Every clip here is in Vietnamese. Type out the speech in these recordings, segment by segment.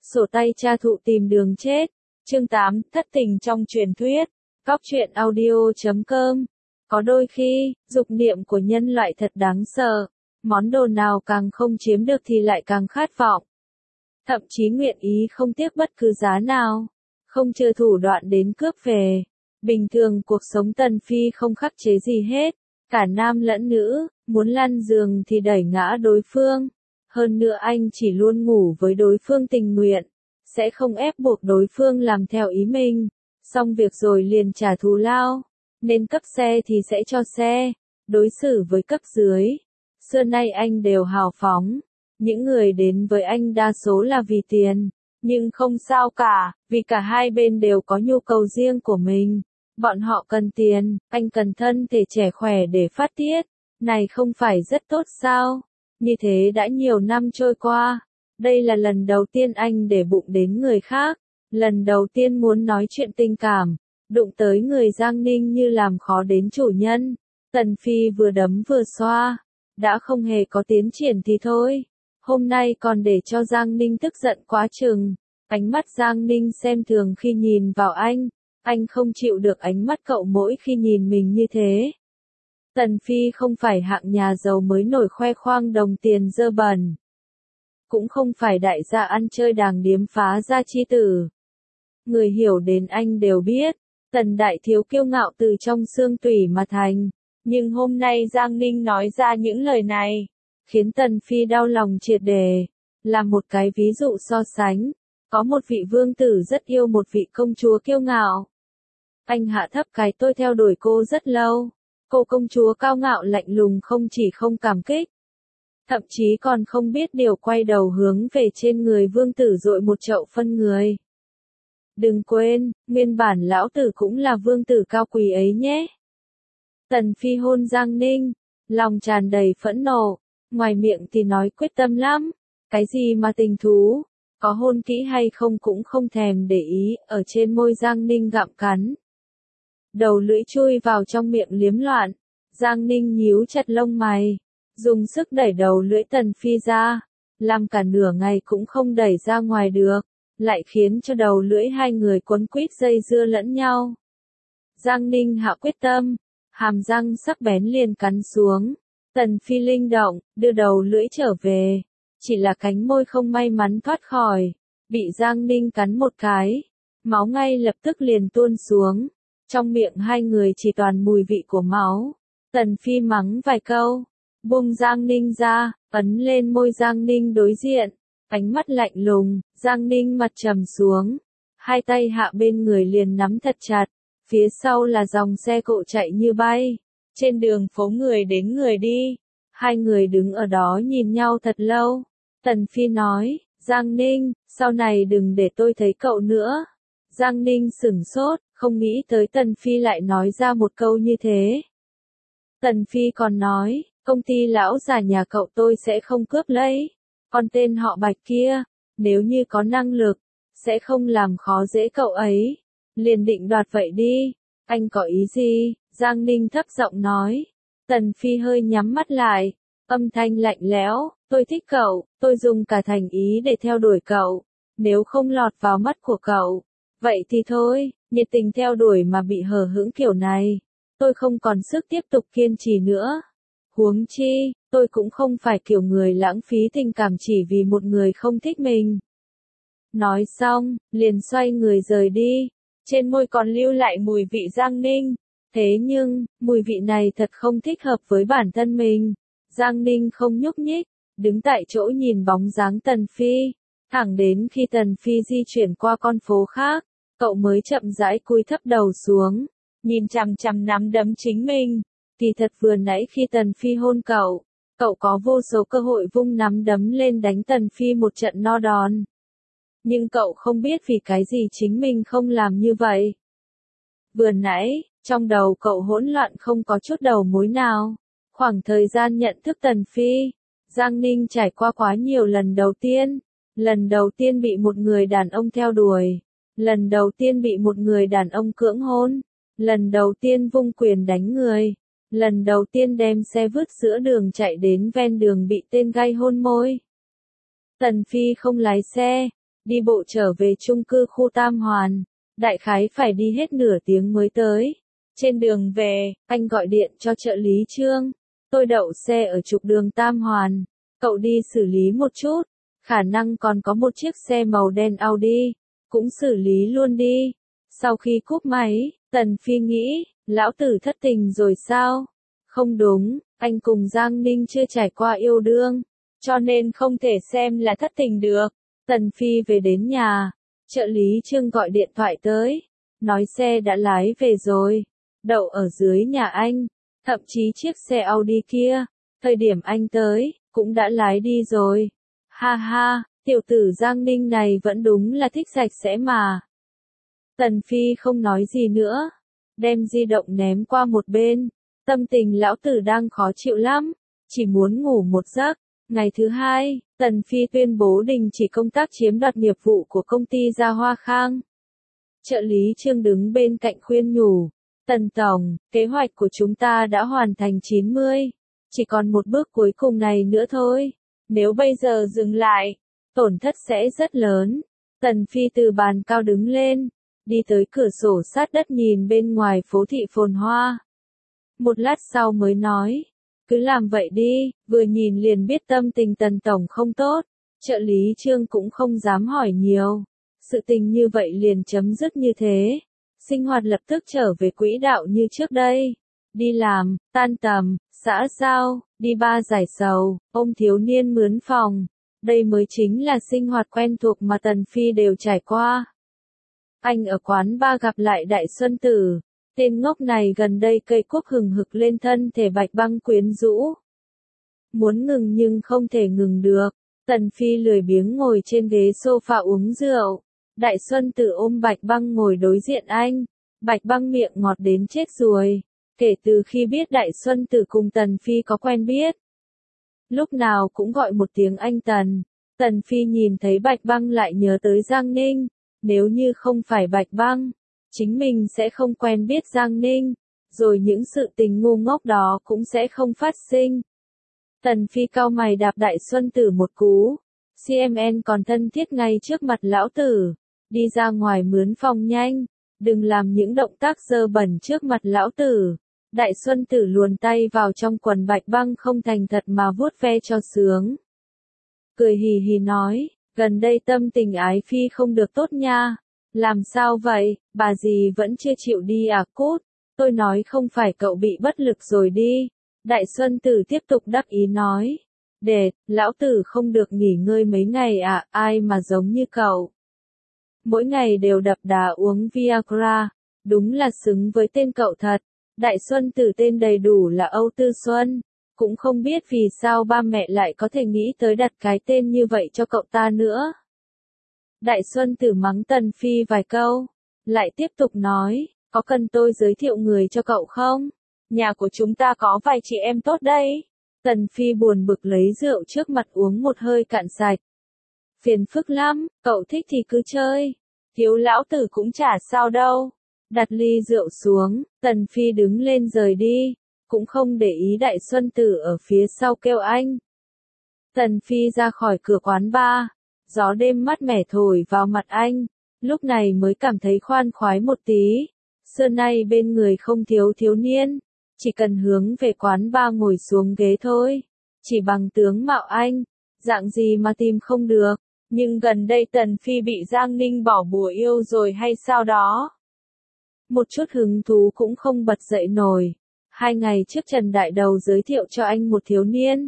Sổ tay cha thụ tìm đường chết. Chương 8, thất tình trong truyền thuyết. Cóc truyện audio.com. Có đôi khi, dục niệm của nhân loại thật đáng sợ. Món đồ nào càng không chiếm được thì lại càng khát vọng. Thậm chí nguyện ý không tiếc bất cứ giá nào. Không chờ thủ đoạn đến cướp về. Bình thường cuộc sống Tần Phi không khắc chế gì hết. Cả nam lẫn nữ, muốn lăn giường thì đẩy ngã đối phương. Hơn nữa anh chỉ luôn ngủ với đối phương tình nguyện. Sẽ không ép buộc đối phương làm theo ý mình. Xong việc rồi liền trả thù lao. Nên cấp xe thì sẽ cho xe. Đối xử với cấp dưới. Xưa nay anh đều hào phóng. Những người đến với anh đa số là vì tiền. Nhưng không sao cả, vì cả hai bên đều có nhu cầu riêng của mình. Bọn họ cần tiền, anh cần thân thể trẻ khỏe để phát tiết. Này không phải rất tốt sao? Như thế đã nhiều năm trôi qua. Đây là lần đầu tiên anh để bụng đến người khác. Lần đầu tiên muốn nói chuyện tình cảm. Đụng tới người Giang Ninh như làm khó đến chủ nhân. Tần Phi vừa đấm vừa xoa. Đã không hề có tiến triển thì thôi. Hôm nay còn để cho Giang Ninh tức giận quá chừng. Ánh mắt Giang Ninh xem thường khi nhìn vào anh. Anh không chịu được ánh mắt cậu mỗi khi nhìn mình như thế. Tần Phi không phải hạng nhà giàu mới nổi khoe khoang đồng tiền dơ bẩn. Cũng không phải đại gia ăn chơi đàng điếm phá gia chi tử. Người hiểu đến anh đều biết, Tần đại thiếu kiêu ngạo từ trong xương tủy mà thành. Nhưng hôm nay Giang Ninh nói ra những lời này, khiến Tần Phi đau lòng triệt để. Là một cái ví dụ so sánh, có một vị vương tử rất yêu một vị công chúa kiêu ngạo. Anh hạ thấp cái tôi theo đuổi cô rất lâu. Cô công chúa cao ngạo lạnh lùng không chỉ không cảm kích, thậm chí còn không biết điều quay đầu hướng về trên người vương tử dội một chậu phân người. Đừng quên, nguyên bản lão tử cũng là vương tử cao quý ấy nhé. Tần Phi hôn Giang Ninh, lòng tràn đầy phẫn nộ, ngoài miệng thì nói quyết tâm lắm. Cái gì mà tình thú, có hôn kỹ hay không cũng không thèm để ý, ở trên môi Giang Ninh gặm cắn. Đầu lưỡi chui vào trong miệng liếm loạn, Giang Ninh nhíu chặt lông mày, dùng sức đẩy đầu lưỡi Tần Phi ra, làm cả nửa ngày cũng không đẩy ra ngoài được, lại khiến cho đầu lưỡi hai người quấn quýt dây dưa lẫn nhau. Giang Ninh hạ quyết tâm, hàm răng sắc bén liền cắn xuống, Tần Phi linh động, đưa đầu lưỡi trở về, chỉ là cánh môi không may mắn thoát khỏi, bị Giang Ninh cắn một cái, máu ngay lập tức liền tuôn xuống. Trong miệng hai người chỉ toàn mùi vị của máu. Tần Phi mắng vài câu, buông Giang Ninh ra, ấn lên môi Giang Ninh đối diện, ánh mắt lạnh lùng, Giang Ninh mặt trầm xuống, hai tay hạ bên người liền nắm thật chặt, phía sau là dòng xe cộ chạy như bay, trên đường phố người đến người đi, hai người đứng ở đó nhìn nhau thật lâu. Tần Phi nói, Giang Ninh, sau này đừng để tôi thấy cậu nữa. Giang Ninh sửng sốt, không nghĩ tới Tần Phi lại nói ra một câu như thế. Tần Phi còn nói, công ty lão già nhà cậu tôi sẽ không cướp lấy. Còn tên họ Bạch kia, nếu như có năng lực, sẽ không làm khó dễ cậu ấy. Liền định đoạt vậy đi. Anh có ý gì? Giang Ninh thấp giọng nói. Tần Phi hơi nhắm mắt lại, âm thanh lạnh lẽo, tôi thích cậu, tôi dùng cả thành ý để theo đuổi cậu. Nếu không lọt vào mắt của cậu, vậy thì thôi, nhiệt tình theo đuổi mà bị hờ hững kiểu này. Tôi không còn sức tiếp tục kiên trì nữa. Huống chi, tôi cũng không phải kiểu người lãng phí tình cảm chỉ vì một người không thích mình. Nói xong, liền xoay người rời đi. Trên môi còn lưu lại mùi vị Giang Ninh. Thế nhưng, mùi vị này thật không thích hợp với bản thân mình. Giang Ninh không nhúc nhích, đứng tại chỗ nhìn bóng dáng Tần Phi. Thẳng đến khi Tần Phi di chuyển qua con phố khác, cậu mới chậm rãi cúi thấp đầu xuống, nhìn chằm chằm nắm đấm chính mình. Kỳ thật vừa nãy khi Tần Phi hôn cậu, cậu có vô số cơ hội vung nắm đấm lên đánh Tần Phi một trận no đòn. Nhưng cậu không biết vì cái gì chính mình không làm như vậy. Vừa nãy, trong đầu cậu hỗn loạn không có chút đầu mối nào. Khoảng thời gian nhận thức Tần Phi, Giang Ninh trải qua quá nhiều lần đầu tiên. Lần đầu tiên bị một người đàn ông theo đuổi. Lần đầu tiên bị một người đàn ông cưỡng hôn. Lần đầu tiên vung quyền đánh người. Lần đầu tiên đem xe vứt giữa đường chạy đến ven đường bị tên gay hôn môi. Tần Phi không lái xe, đi bộ trở về chung cư khu Tam Hoàn, đại khái phải đi hết nửa tiếng mới tới. Trên đường về, anh gọi điện cho trợ lý Trương, tôi đậu xe ở trục đường Tam Hoàn, cậu đi xử lý một chút, khả năng còn có một chiếc xe màu đen Audi, cũng xử lý luôn đi. Sau khi cúp máy, Tần Phi nghĩ, lão tử thất tình rồi sao? Không đúng, anh cùng Giang Ninh chưa trải qua yêu đương, cho nên không thể xem là thất tình được. Tần Phi về đến nhà, trợ lý Trương gọi điện thoại tới, nói xe đã lái về rồi, đậu ở dưới nhà anh, thậm chí chiếc xe Audi kia, thời điểm anh tới, cũng đã lái đi rồi. Ha ha, tiểu tử Giang Ninh này vẫn đúng là thích sạch sẽ mà. Tần Phi không nói gì nữa, đem di động ném qua một bên, tâm tình lão tử đang khó chịu lắm, chỉ muốn ngủ một giấc. Ngày thứ hai, Tần Phi tuyên bố đình chỉ công tác chiếm đoạt nghiệp vụ của công ty Gia Hoa Khang. Trợ lý Trương đứng bên cạnh khuyên nhủ, Tần Tổng, kế hoạch của chúng ta đã hoàn thành 90, chỉ còn một bước cuối cùng này nữa thôi, nếu bây giờ dừng lại, tổn thất sẽ rất lớn. Tần Phi từ bàn cao đứng lên, đi tới cửa sổ sát đất nhìn bên ngoài phố thị phồn hoa. Một lát sau mới nói, cứ làm vậy đi, vừa nhìn liền biết tâm tình Tần Tổng không tốt. Trợ lý Trương cũng không dám hỏi nhiều, sự tình như vậy liền chấm dứt như thế. Sinh hoạt lập tức trở về quỹ đạo như trước đây. Đi làm, tan tầm, xã giao, đi bar giải sầu, ôm thiếu niên mướn phòng. Đây mới chính là sinh hoạt quen thuộc mà Tần Phi đều trải qua. Anh ở quán bar gặp lại Đại Xuân Tử. Tên ngốc này gần đây cây cuốc hừng hực lên thân thể Bạch Băng quyến rũ. Muốn ngừng nhưng không thể ngừng được. Tần Phi lười biếng ngồi trên ghế sofa uống rượu. Đại Xuân Tử ôm Bạch Băng ngồi đối diện anh. Bạch Băng miệng ngọt đến chết ruồi. Kể từ khi biết Đại Xuân Tử cùng Tần Phi có quen biết, lúc nào cũng gọi một tiếng anh Tần. Tần Phi nhìn thấy Bạch Băng lại nhớ tới Giang Ninh. Nếu như không phải Bạch Băng, chính mình sẽ không quen biết Giang Ninh, rồi những sự tình ngu ngốc đó cũng sẽ không phát sinh. Tần Phi cau mày đạp Đại Xuân Tử một cú. CMN còn thân thiết ngay trước mặt lão tử. Đi ra ngoài mướn phòng nhanh, đừng làm những động tác dơ bẩn trước mặt lão tử. Đại Xuân Tử luồn tay vào trong quần Bạch Băng không thành thật mà vuốt ve cho sướng. Cười hì hì nói, gần đây tâm tình Ái Phi không được tốt nha. Làm sao vậy, bà dì vẫn chưa chịu đi à cút, tôi nói không phải cậu bị bất lực rồi đi. Đại Xuân Tử tiếp tục đắc ý nói, lão tử không được nghỉ ngơi mấy ngày à, ai mà giống như cậu. Mỗi ngày đều đập đá uống Viagra, đúng là xứng với tên cậu thật. Đại Xuân Tử tên đầy đủ là Âu Tư Xuân, cũng không biết vì sao ba mẹ lại có thể nghĩ tới đặt cái tên như vậy cho cậu ta nữa. Đại Xuân Tử mắng Tần Phi vài câu, lại tiếp tục nói, có cần tôi giới thiệu người cho cậu không? Nhà của chúng ta có vài chị em tốt đấy. Tần Phi buồn bực lấy rượu trước mặt uống một hơi cạn sạch. Phiền phức lắm, cậu thích thì cứ chơi. Thiếu lão tử cũng chả sao đâu. Đặt ly rượu xuống, Tần Phi đứng lên rời đi, cũng không để ý Đại Xuân Tử ở phía sau kêu anh. Tần Phi ra khỏi cửa quán bar. Gió đêm mát mẻ thổi vào mặt anh, lúc này mới cảm thấy khoan khoái một tí. Xưa nay bên người không thiếu thiếu niên, chỉ cần hướng về quán bar ngồi xuống ghế thôi. Chỉ bằng tướng mạo anh, dạng gì mà tìm không được. Nhưng gần đây Tần Phi bị Giang Ninh bỏ bùa yêu rồi hay sao đó. Một chút hứng thú cũng không bật dậy nổi. 2 ngày trước Trần Đại Đầu giới thiệu cho anh một thiếu niên.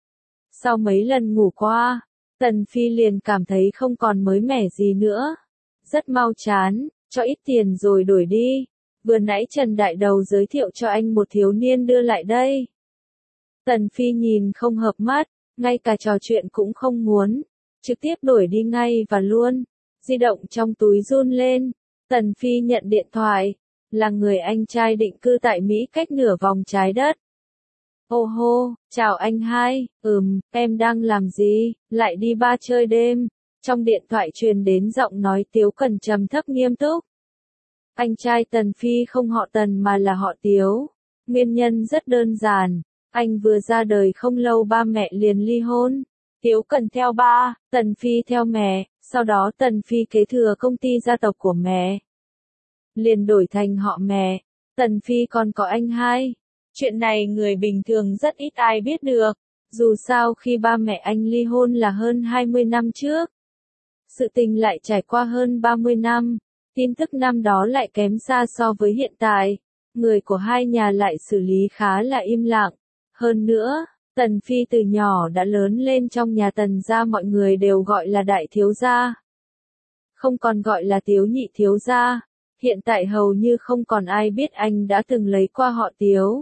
Sau mấy lần ngủ qua, Tần Phi liền cảm thấy không còn mới mẻ gì nữa. Rất mau chán, cho ít tiền rồi đổi đi. Vừa nãy Trần Đại Đầu giới thiệu cho anh một thiếu niên đưa lại đây. Tần Phi nhìn không hợp mắt, ngay cả trò chuyện cũng không muốn. Trực tiếp đổi đi ngay và luôn. Di động trong túi run lên. Tần Phi nhận điện thoại. Là người anh trai định cư tại Mỹ cách nửa vòng trái đất. Ô hô, chào anh hai, em đang làm gì, lại đi bar chơi đêm. Trong điện thoại truyền đến giọng nói Tiếu Cần trầm thấp nghiêm túc. Anh trai Tần Phi không họ Tần mà là họ Tiếu. Nguyên nhân rất đơn giản, anh vừa ra đời không lâu ba mẹ liền ly hôn. Tiếu Cần theo ba, Tần Phi theo mẹ, Sau đó Tần Phi kế thừa công ty gia tộc của mẹ. Liền đổi thành họ mẹ. Tần Phi còn có anh hai. Chuyện này người bình thường rất ít ai biết được. Dù sao khi ba mẹ anh ly hôn là hơn 20 năm trước. Sự tình lại trải qua hơn 30 năm. Tin tức năm đó lại kém xa so với hiện tại. Người của hai nhà lại xử lý khá là im lặng. Hơn nữa, Tần Phi từ nhỏ đã lớn lên trong nhà Tần gia, mọi người đều gọi là đại thiếu gia. Không còn gọi là Tiếu nhị thiếu gia. Hiện tại hầu như không còn ai biết anh đã từng lấy qua họ Tiếu.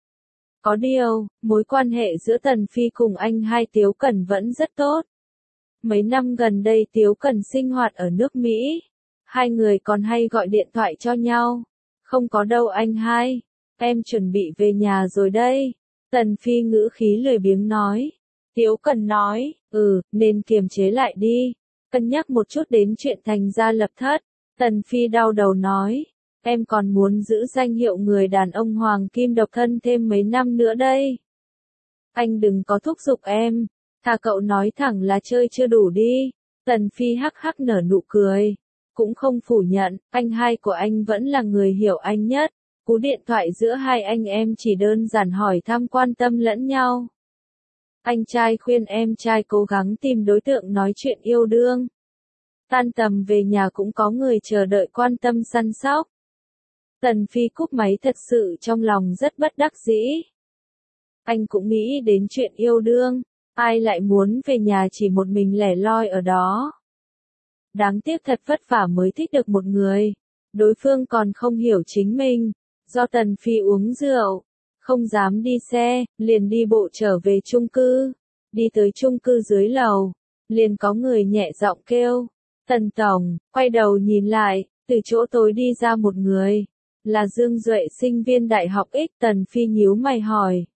Có điều, mối quan hệ giữa Tần Phi cùng anh hai Tiếu Cẩn vẫn rất tốt. Mấy năm gần đây Tiếu Cẩn sinh hoạt ở nước Mỹ. Hai người còn hay gọi điện thoại cho nhau. Không có đâu anh hai. Em chuẩn bị về nhà rồi đây. Tần Phi ngữ khí lười biếng nói. Tiếu Cẩn nói, nên kiềm chế lại đi. Cân nhắc một chút đến chuyện thành gia lập thất. Tần Phi đau đầu nói. Em còn muốn giữ danh hiệu người đàn ông hoàng kim độc thân thêm mấy năm nữa đây. Anh đừng có thúc giục em. Thà cậu nói thẳng là chơi chưa đủ đi. Tần Phi hắc hắc nở nụ cười. Cũng không phủ nhận, anh hai của anh vẫn là người hiểu anh nhất. Cú điện thoại giữa hai anh em chỉ đơn giản hỏi thăm quan tâm lẫn nhau. Anh trai khuyên em trai cố gắng tìm đối tượng nói chuyện yêu đương. Tan tầm về nhà cũng có người chờ đợi quan tâm săn sóc. Tần Phi cúp máy, thật sự trong lòng rất bất đắc dĩ. Anh cũng nghĩ đến chuyện yêu đương, ai lại muốn về nhà chỉ một mình lẻ loi ở đó. Đáng tiếc thật vất vả mới thích được một người, đối phương còn không hiểu chính mình. Do Tần Phi uống rượu, không dám đi xe, liền đi bộ trở về chung cư. Đi tới chung cư dưới lầu, liền có người nhẹ giọng kêu. Tần Tổng, quay đầu nhìn lại, từ chỗ tối đi ra một người. Là Dương Duệ, sinh viên đại học X. Tần Phi nhíu mày hỏi.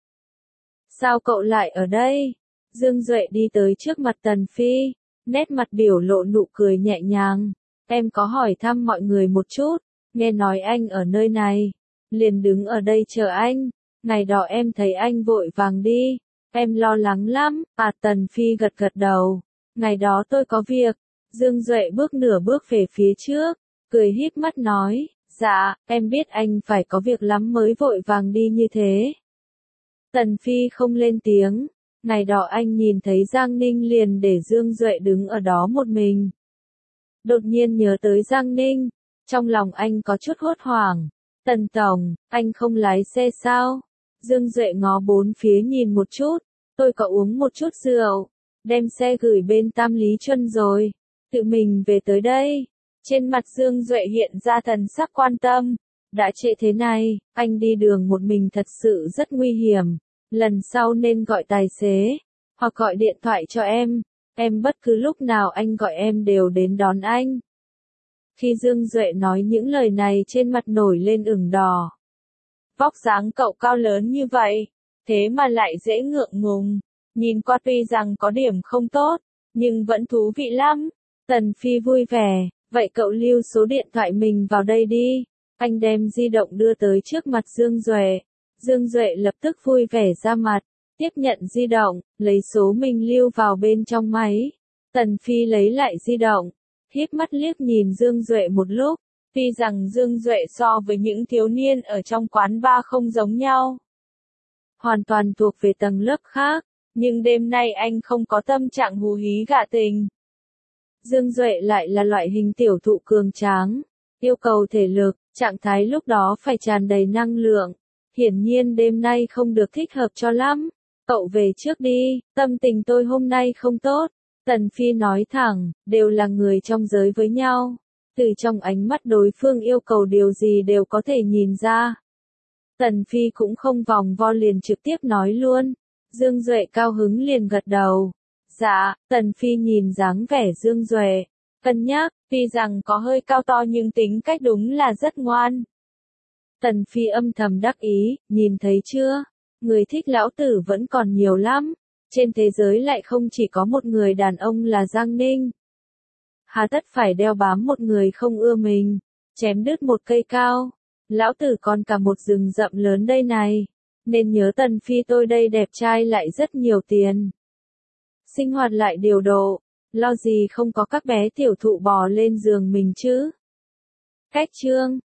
Sao cậu lại ở đây? Dương Duệ đi tới trước mặt Tần Phi, nét mặt biểu lộ nụ cười nhẹ nhàng. Em có hỏi thăm mọi người một chút, nghe nói anh ở nơi này. Liền đứng ở đây chờ anh. Ngày đó em thấy anh vội vàng đi. Em lo lắng lắm. Tần Phi gật gật đầu. Ngày đó tôi có việc. Dương Duệ bước nửa bước về phía trước, cười híp mắt nói. Dạ, em biết anh phải có việc lắm mới vội vàng đi như thế. Tần Phi không lên tiếng. Ngày đó anh nhìn thấy Giang Ninh liền để Dương Duệ đứng ở đó một mình. Đột nhiên nhớ tới Giang Ninh. Trong lòng anh có chút hốt hoảng. Tần Tổng, anh không lái xe sao? Dương Duệ ngó bốn phía nhìn một chút. Tôi có uống một chút rượu. Đem xe gửi bên Tam Lý Chuân rồi. Tự mình về tới đây. Trên mặt Dương Duệ hiện ra thần sắc quan tâm. Đã trễ thế này, anh đi đường một mình thật sự rất nguy hiểm. Lần sau nên gọi tài xế, hoặc gọi điện thoại cho em. Em bất cứ lúc nào anh gọi em đều đến đón anh. Khi Dương Duệ nói những lời này, trên mặt nổi lên ửng đỏ. Vóc dáng cậu cao lớn như vậy, thế mà lại dễ ngượng ngùng. Nhìn qua tuy rằng có điểm không tốt, nhưng vẫn thú vị lắm. Tần Phi vui vẻ. Vậy cậu lưu số điện thoại mình vào đây đi. Anh đem di động đưa tới trước mặt Dương Duệ. Dương Duệ lập tức vui vẻ ra mặt, tiếp nhận di động, lấy số mình lưu vào bên trong máy. Tần Phi lấy lại di động, híp mắt liếc nhìn Dương Duệ một lúc. Tuy rằng Dương Duệ so với những thiếu niên ở trong quán bar không giống nhau, hoàn toàn thuộc về tầng lớp khác, nhưng đêm nay anh không có tâm trạng hú hí gạ tình. Dương Duệ lại là loại hình tiểu thụ cường tráng, yêu cầu thể lực, trạng thái lúc đó phải tràn đầy năng lượng. Hiển nhiên đêm nay không được thích hợp cho lắm. Cậu về trước đi, tâm tình tôi hôm nay không tốt. Tần Phi nói thẳng, đều là người trong giới với nhau. Từ trong ánh mắt đối phương yêu cầu điều gì đều có thể nhìn ra. Tần Phi cũng không vòng vo, liền trực tiếp nói luôn. Dương Duệ cao hứng liền gật đầu. Dạ, Tần Phi nhìn dáng vẻ Dương Duệ, cân nhắc, tuy rằng có hơi cao to nhưng tính cách đúng là rất ngoan. Tần Phi âm thầm đắc ý, nhìn thấy chưa? Người thích lão tử vẫn còn nhiều lắm. Trên thế giới lại không chỉ có một người đàn ông là Giang Ninh. Hà tất phải đeo bám một người không ưa mình, chém đứt một cây cao. Lão tử còn cả một rừng rậm lớn đây này. Nên nhớ Tần Phi tôi đây đẹp trai lại rất nhiều tiền. Sinh hoạt lại điều độ, Lo gì không có các bé tiểu thụ bò lên giường mình chứ. Cách chương